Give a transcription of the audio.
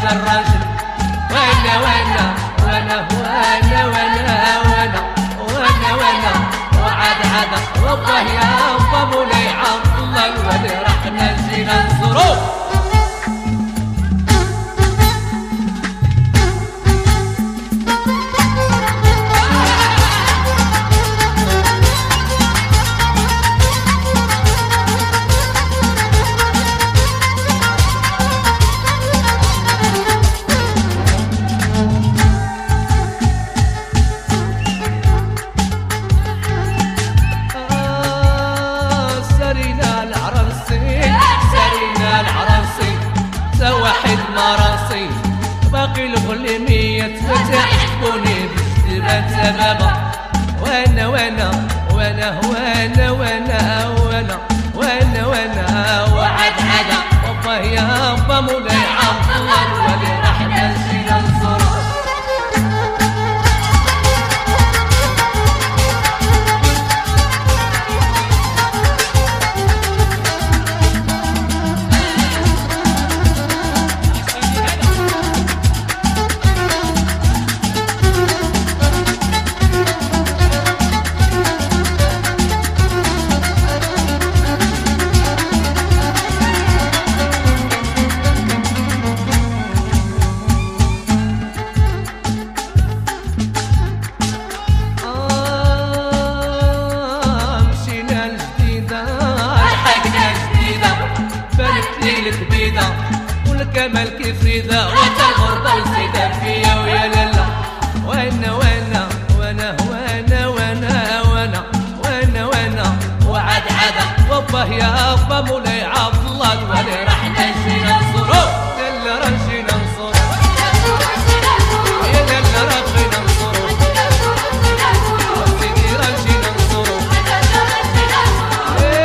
الراجل. وانا وانا وانا وانا وانا وانا وانا وانا وعاد عاد ربه يا مولاي عبد الله الولي رحنا جينا نزورو. مراسي باقي الغلمية وتحبوني بجدبة تماما. وانا وانا وانا وانا وانا وانا وانا وانا وعد عدا والله يا با مولاي عبد الله الولي رحنا جينا نزورو. والكمال كيف رضا وتا الغربة وزيدة فيها.